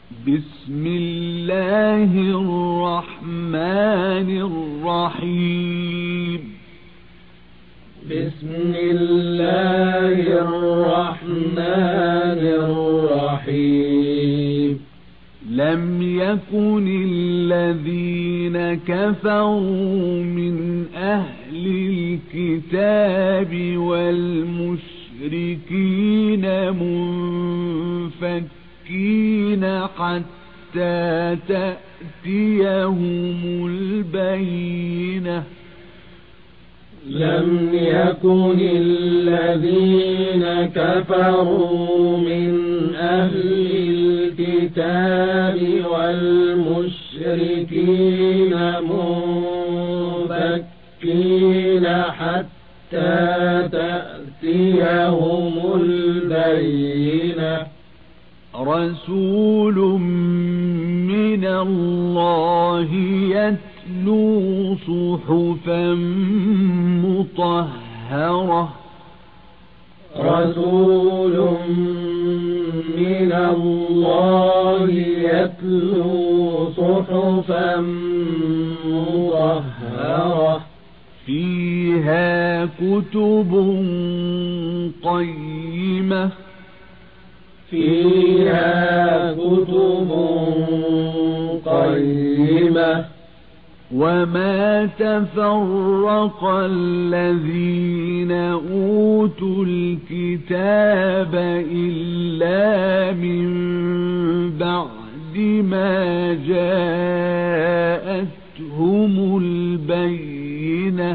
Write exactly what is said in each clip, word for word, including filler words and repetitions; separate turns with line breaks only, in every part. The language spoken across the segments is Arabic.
بسم الله الرحمن الرحيم
بسم الله الرحمن الرحيم
لم يكن الذين كفروا من أهل الكتاب والمشركين منفكين حتى تأتيهم البينة
لم يكن الذين كفروا من أهل الكتاب والمشركين منفكين حتى تأتيهم البينة
رسول من الله يتلو صحفا مطهرة
رسول من الله يتلو صحفا مطهرة
فيها كتب قيمة
فيها كتب قيمة
وما تفرق الذين أوتوا الكتاب إلا من بعد ما جاءتهم البينة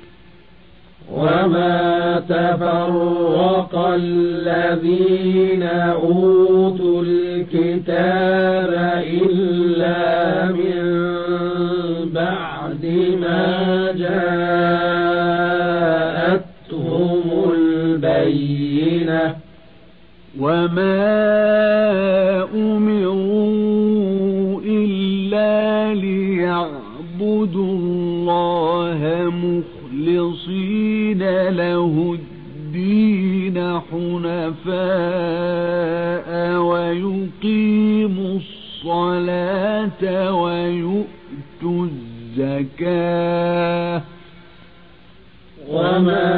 وما تفرق الذين أوتوا الكتاب إلا من بعد ما جاءتهم البينة
وما أمروا إلا ليعبدوا الله مخلصين له الدين حنفاء ويقيموا الصلاة ويؤتوا الزكاة
وما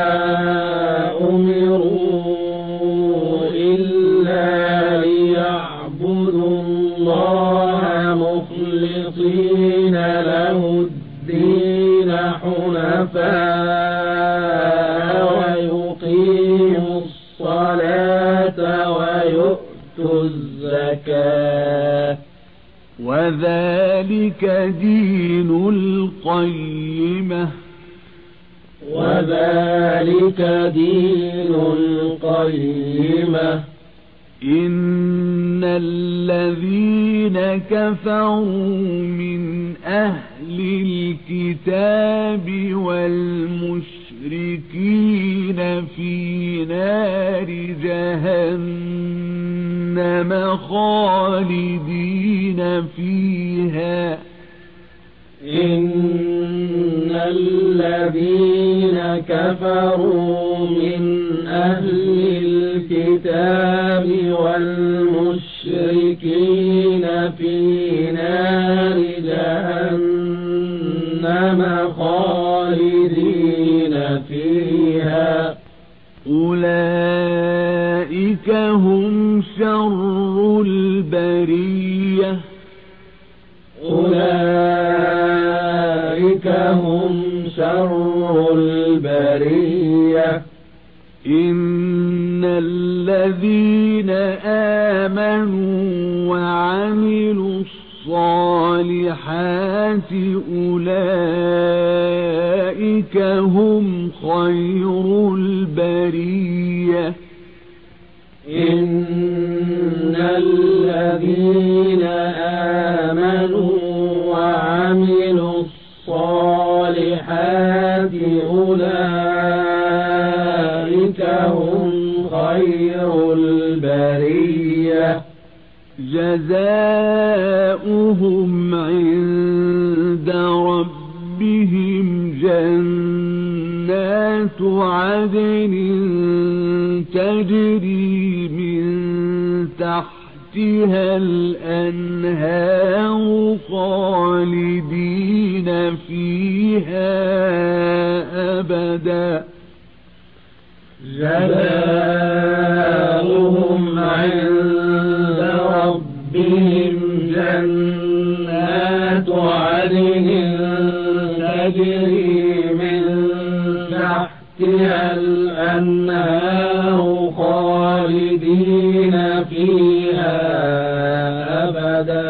أمروا إلا ليعبدوا الله مخلصين له الدين حنفاء ويقيموا الصلاة ويؤتوا الزكاة
وذلك دين القيمة
وذلك دين القيمة
إن الذين كفروا من أهل الكتاب والمشركين في نار جهنم خالدين فيها
إن الذين كفروا من أهل الكتاب والمشركين في نار جهنم خالدين فيها
أولئك هم شر البرية
أولئك هم شر البرية
إن الذين آمنوا وعملوا الصالحات أولئك هم خير البرية
إن الذين آمنوا وعملوا الصالحات أولئك هم خير البرية
جزاؤهم عند ربهم جنات عدن تجري من تحتها تحتها الأنهار خالدين فيها أبدا
جزاؤهم عند ربهم جنات عدن تجري من تحتها الأنهار خالدين فيها أبدا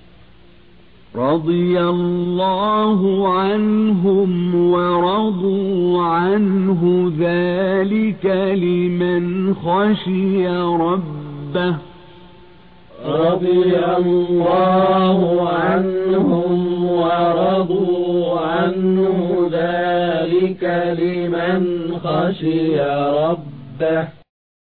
رضي الله عنهم ورضوا عنه ذلك لمن خشي ربه
رضي الله عنهم ورضوا عنه ذلك لمن خشي ربه